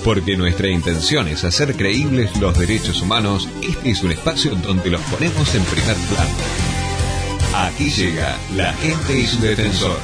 Porque nuestra intención es hacer creíbles los derechos humanos, este es un espacio donde los ponemos en primer plano. Aquí llega La Gente y su Defensor.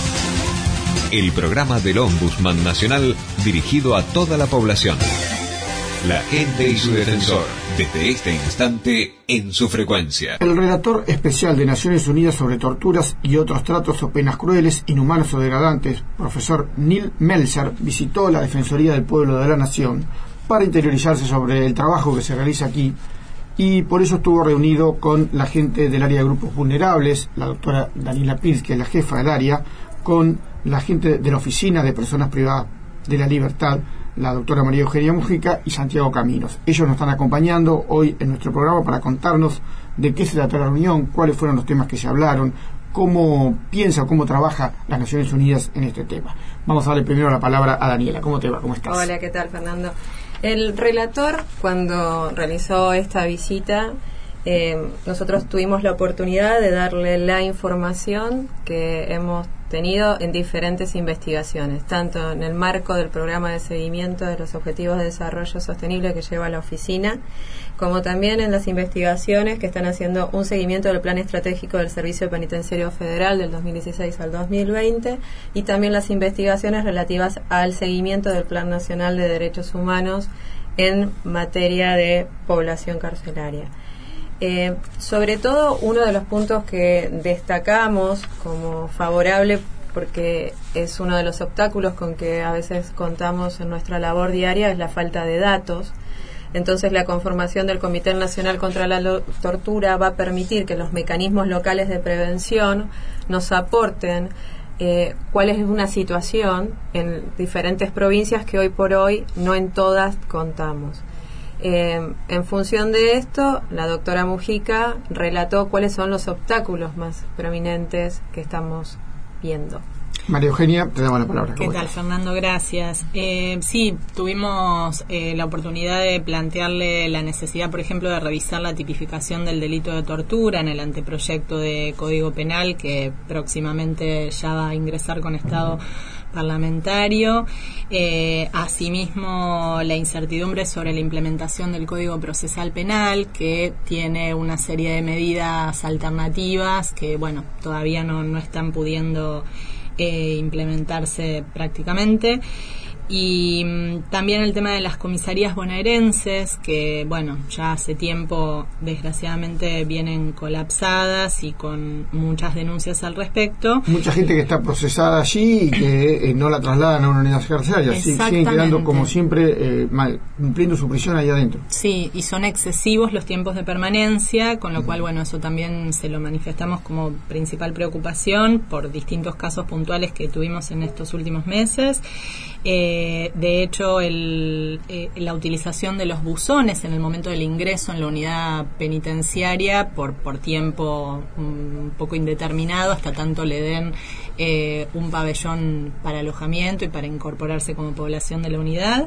El programa del Ombudsman Nacional dirigido a toda la población. La Gente y su Defensor, desde este instante en su frecuencia. El relator especial de Naciones Unidas sobre torturas y otros tratos o penas crueles, inhumanos o degradantes, profesor Neil Melzer, visitó la Defensoría del Pueblo de la Nación para interiorizarse sobre el trabajo que se realiza aquí, y por eso estuvo reunido con la gente del área de grupos vulnerables, la doctora Daniela Pils, que es la jefa del área, con la gente de la Oficina de Personas Privadas de la Libertad, la doctora María Eugenia Mújica y Santiago Caminos. Ellos nos están acompañando hoy en nuestro programa para contarnos de qué se trató la reunión, cuáles fueron los temas que se hablaron, cómo piensa o cómo trabaja las Naciones Unidas en este tema. Vamos a darle primero la palabra a Daniela. ¿Cómo te va? ¿Cómo estás? Hola, ¿qué tal, Fernando? El relator, cuando realizó esta visita, nosotros tuvimos la oportunidad de darle la información que hemos tenido en diferentes investigaciones, tanto en el marco del programa de seguimiento de los Objetivos de Desarrollo Sostenible que lleva la oficina, como también en las investigaciones que están haciendo un seguimiento del Plan Estratégico del Servicio Penitenciario Federal del 2016 al 2020, y también las investigaciones relativas al seguimiento del Plan Nacional de Derechos Humanos en materia de población carcelaria. Sobre todo, uno de los puntos que destacamos como favorable, porque es uno de los obstáculos con que a veces contamos en nuestra labor diaria, es la falta de datos. Entonces, la conformación del Comité Nacional contra la Tortura va a permitir que los mecanismos locales de prevención nos aporten cuál es una situación en diferentes provincias que hoy por hoy no en todas contamos. En función de esto, la doctora Mújica relató cuáles son los obstáculos más prominentes que estamos viendo. María Eugenia, te damos la palabra. ¿Qué tal, Fernando? Gracias. Sí, tuvimos la oportunidad de plantearle la necesidad, por ejemplo, de revisar la tipificación del delito de tortura en el anteproyecto de Código Penal, que próximamente ya va a ingresar con estado parlamentario. Asimismo, la incertidumbre sobre la implementación del Código Procesal Penal, que tiene una serie de medidas alternativas que, bueno, todavía no están pudiendo implementarse prácticamente. Y también el tema de las comisarías bonaerenses, que bueno, ya hace tiempo desgraciadamente vienen colapsadas y con muchas denuncias al respecto. Mucha gente que está procesada allí y que no la trasladan a una unidad carcelaria, siguen quedando como siempre cumpliendo su prisión ahí adentro. Sí, y son excesivos los tiempos de permanencia, con lo cual bueno, eso también se lo manifestamos como principal preocupación por distintos casos puntuales que tuvimos en estos últimos meses. De hecho, la utilización de los buzones en el momento del ingreso en la unidad penitenciaria por tiempo un poco indeterminado, hasta tanto le den un pabellón para alojamiento y para incorporarse como población de la unidad.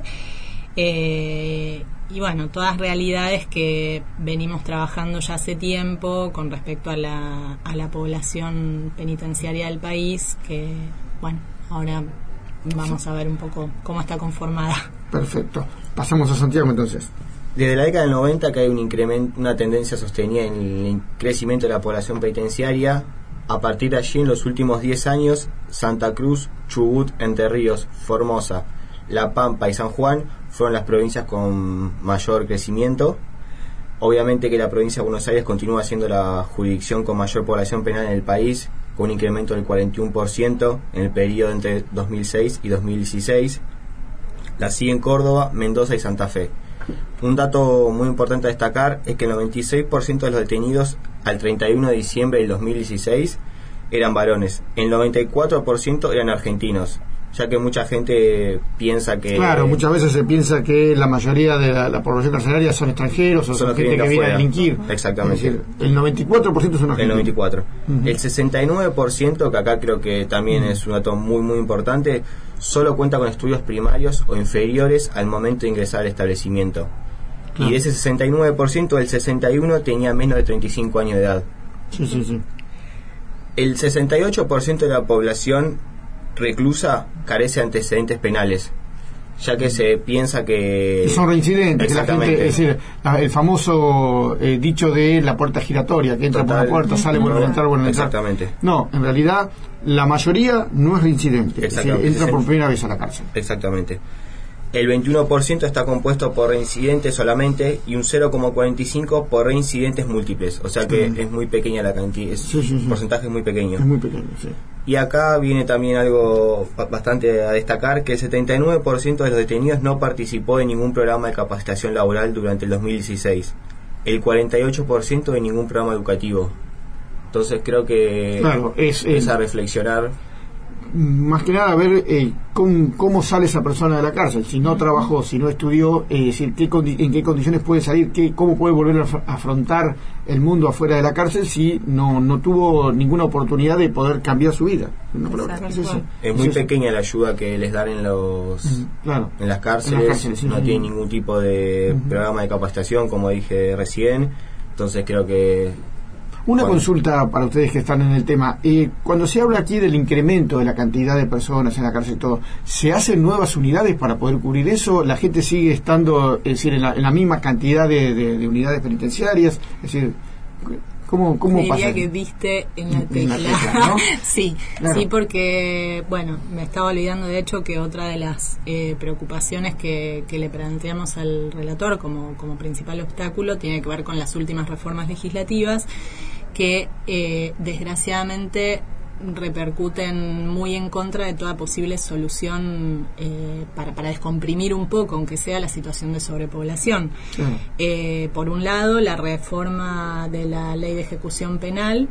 Y bueno, todas realidades que venimos trabajando ya hace tiempo con respecto a la población penitenciaria del país, que bueno, ahora vamos a ver un poco cómo está conformada. Perfecto. Pasamos a Santiago entonces. Desde la década del 90 que hay un incremento, una tendencia sostenida en el crecimiento de la población penitenciaria. A partir de allí, en los últimos 10 años, Santa Cruz, Chubut, Entre Ríos, Formosa, La Pampa y San Juan fueron las provincias con mayor crecimiento. Obviamente que la provincia de Buenos Aires continúa siendo la jurisdicción con mayor población penal en el país, con un incremento del 41% en el periodo entre 2006 y 2016. La siguen Córdoba, Mendoza y Santa Fe. Un dato muy importante a destacar es que el 96% de los detenidos al 31 de diciembre del 2016 eran varones. El 94% eran argentinos, ya que mucha gente piensa que... Claro, muchas veces se piensa que la mayoría de la población carcelaria son extranjeros o son gente que viene a delinquir. Exactamente. Es decir, el 94% son argentinos. El 94%. Uh-huh. El 69%, que acá creo que también es un dato muy muy importante, solo cuenta con estudios primarios o inferiores al momento de ingresar al establecimiento. Y de ese 69%, el 61% tenía menos de 35 años de edad. Sí. El 68% de la población reclusa carece de antecedentes penales. ya que se piensa que son reincidentes, que la gente, es decir, el famoso dicho de la puerta giratoria, que entra por la puerta, sale, vuelve a entrar, vuelve a entrar. Exactamente. No, en realidad la mayoría no es reincidente, es decir, entra por primera vez a la cárcel. Exactamente. El 21% está compuesto por reincidentes solamente y un 0,45% por reincidentes múltiples. O sea que es muy pequeña la cantidad, un porcentaje muy pequeño. Es muy pequeño, sí. Y acá viene también algo bastante a destacar, que el 79% de los detenidos no participó de ningún programa de capacitación laboral durante el 2016. El 48% de ningún programa educativo. Entonces creo que es a reflexionar. Más que nada ver cómo sale esa persona de la cárcel, si no trabajó, si no estudió, es decir, en qué condiciones puede salir, cómo puede volver a afrontar el mundo afuera de la cárcel si no tuvo ninguna oportunidad de poder cambiar su vida. Es muy pequeña la ayuda que les dan en las cárceles, no tienen ningún tipo de programa de capacitación, como dije recién, entonces creo que... Una consulta para ustedes que están en el tema. Cuando se habla aquí del incremento de la cantidad de personas en la cárcel y todo, ¿se hacen nuevas unidades para poder cubrir eso? ¿La gente sigue estando, es decir, en la misma cantidad de unidades penitenciarias? Es decir, ¿cómo diría pasa? Que diste en la tecla, ¿no? Sí, claro. Sí, porque, bueno, me estaba olvidando de hecho que otra de las preocupaciones que le planteamos al relator como principal obstáculo tiene que ver con las últimas reformas legislativas que desgraciadamente repercuten muy en contra de toda posible solución para descomprimir un poco, aunque sea, la situación de sobrepoblación. Por un lado, la reforma de la ley de ejecución penal,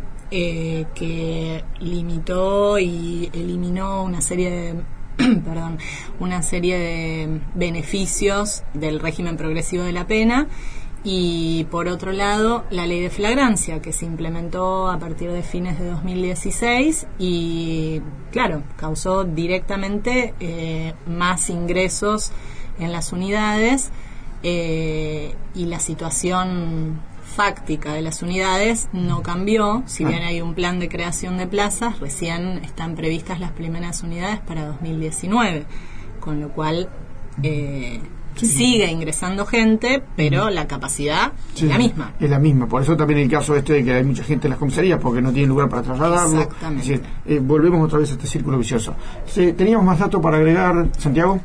que limitó y eliminó una serie de una serie de beneficios del régimen progresivo de la pena. Y por otro lado, la ley de flagrancia, que se implementó a partir de fines de 2016 y, claro, causó directamente más ingresos en las unidades, y la situación fáctica de las unidades no cambió. Si bien hay un plan de creación de plazas, recién están previstas las primeras unidades para 2019, con lo cual... sigue ingresando gente, pero la capacidad es la misma. Es la misma, por eso también el caso de que hay mucha gente en las comisarías porque no tienen lugar para trasladarlo. Exactamente. Es decir, volvemos otra vez a este círculo vicioso. ¿Teníamos más datos para agregar, Santiago?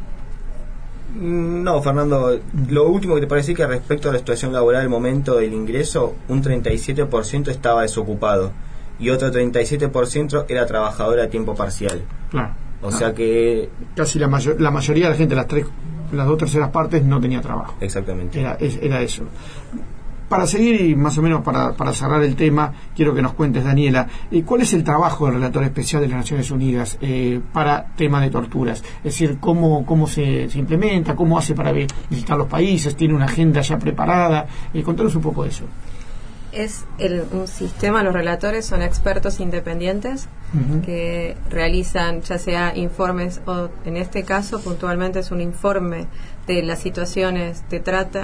No, Fernando, lo último que te parece que respecto a la situación laboral al momento del ingreso, un 37% estaba desocupado y otro 37% era trabajador a tiempo parcial. Claro. O sea que... Casi la mayoría de la gente, las 2/3 partes, no tenía trabajo. Exactamente. Era eso. Para seguir y más o menos para cerrar el tema, quiero que nos cuentes, Daniela, ¿cuál es el trabajo del relator especial de las Naciones Unidas para tema de torturas? Es decir, ¿cómo se implementa? ¿Cómo hace para visitar los países? ¿Tiene una agenda ya preparada? Contanos un poco de eso. Es un sistema, los relatores son expertos independientes que realizan ya sea informes o, en este caso puntualmente, es un informe de las situaciones de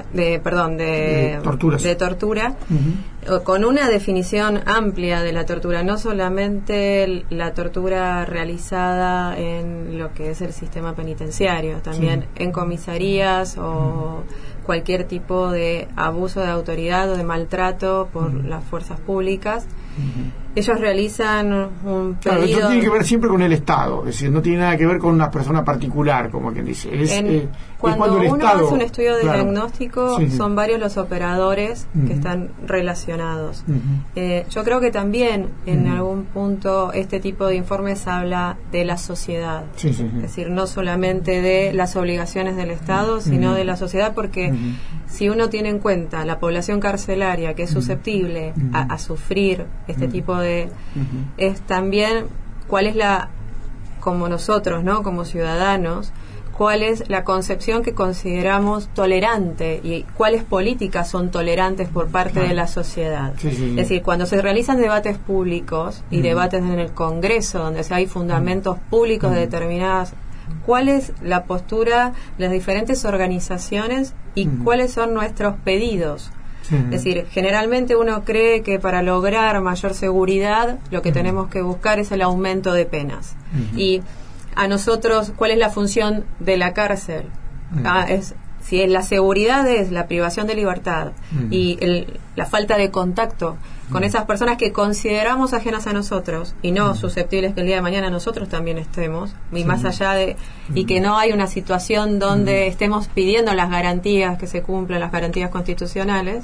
tortura, con una definición amplia de la tortura, no solamente la tortura realizada en lo que es el sistema penitenciario, también en comisarías o cualquier tipo de abuso de autoridad o de maltrato por las fuerzas públicas. Ellos realizan un pedido... Claro, eso tiene que ver siempre con el Estado, es decir, no tiene nada que ver con una persona particular, como quien dice. Cuando el uno Estado, hace un estudio de diagnóstico, sí. son varios los operadores que están relacionados. Yo creo que también en algún punto este tipo de informes habla de la sociedad, es decir, no solamente de las obligaciones del Estado, sino de la sociedad, porque si uno tiene en cuenta la población carcelaria que es susceptible a sufrir este tipo de... es también cuál es como nosotros, ¿no?, como ciudadanos, cuál es la concepción que consideramos tolerante y cuáles políticas son tolerantes por parte de la sociedad. Es decir, cuando se realizan debates públicos y debates en el Congreso, donde hay fundamentos públicos de determinadas, cuál es la postura de las diferentes organizaciones y cuáles son nuestros pedidos. Es decir, generalmente uno cree que para lograr mayor seguridad lo que tenemos que buscar es el aumento de penas. Y a nosotros, ¿cuál es la función de la cárcel? Si la seguridad es la privación de libertad y la falta de contacto con esas personas que consideramos ajenas a nosotros y no susceptibles que el día de mañana nosotros también estemos, y más allá de y que no hay una situación donde estemos pidiendo las garantías que se cumplan, las garantías constitucionales.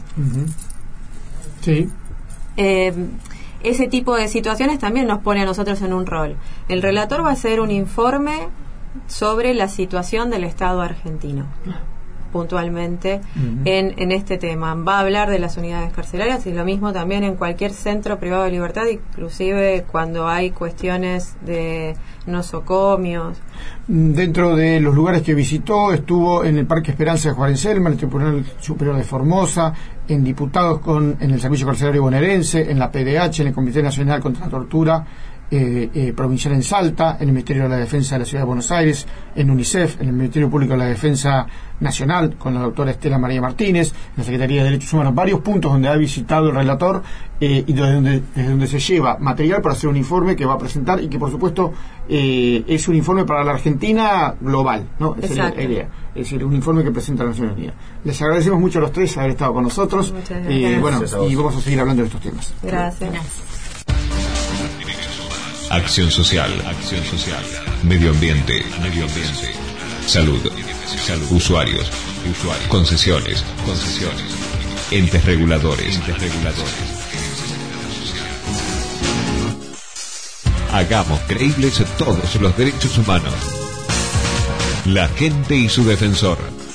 Ese tipo de situaciones también nos pone a nosotros en un rol. El relator va a hacer un informe sobre la situación del Estado argentino puntualmente en este tema. Va a hablar de las unidades carcelarias y lo mismo también en cualquier centro privado de libertad, inclusive cuando hay cuestiones de nosocomios. Dentro de los lugares que visitó, estuvo en el Parque Esperanza de Juárez Selma, en el Tribunal Superior de Formosa, en diputados en el Servicio Carcelario Bonaerense, en la PDH, en el Comité Nacional contra la Tortura provincial en Salta, en el Ministerio de la Defensa de la Ciudad de Buenos Aires, en UNICEF, en el Ministerio Público de la Defensa Nacional con la doctora Estela María Martínez, en la Secretaría de Derechos Humanos, varios puntos donde ha visitado el relator y desde donde se lleva material para hacer un informe que va a presentar y que por supuesto es un informe para la Argentina global, ¿no? Esa es la idea. Es decir, un informe que presenta la Naciones Unidas. Les agradecemos mucho a los tres haber estado con nosotros y vamos a seguir hablando de estos temas. Gracias. Acción social, medio ambiente, salud, usuarios, concesiones, entes reguladores. Hagamos creíbles todos los derechos humanos. La gente y su defensor.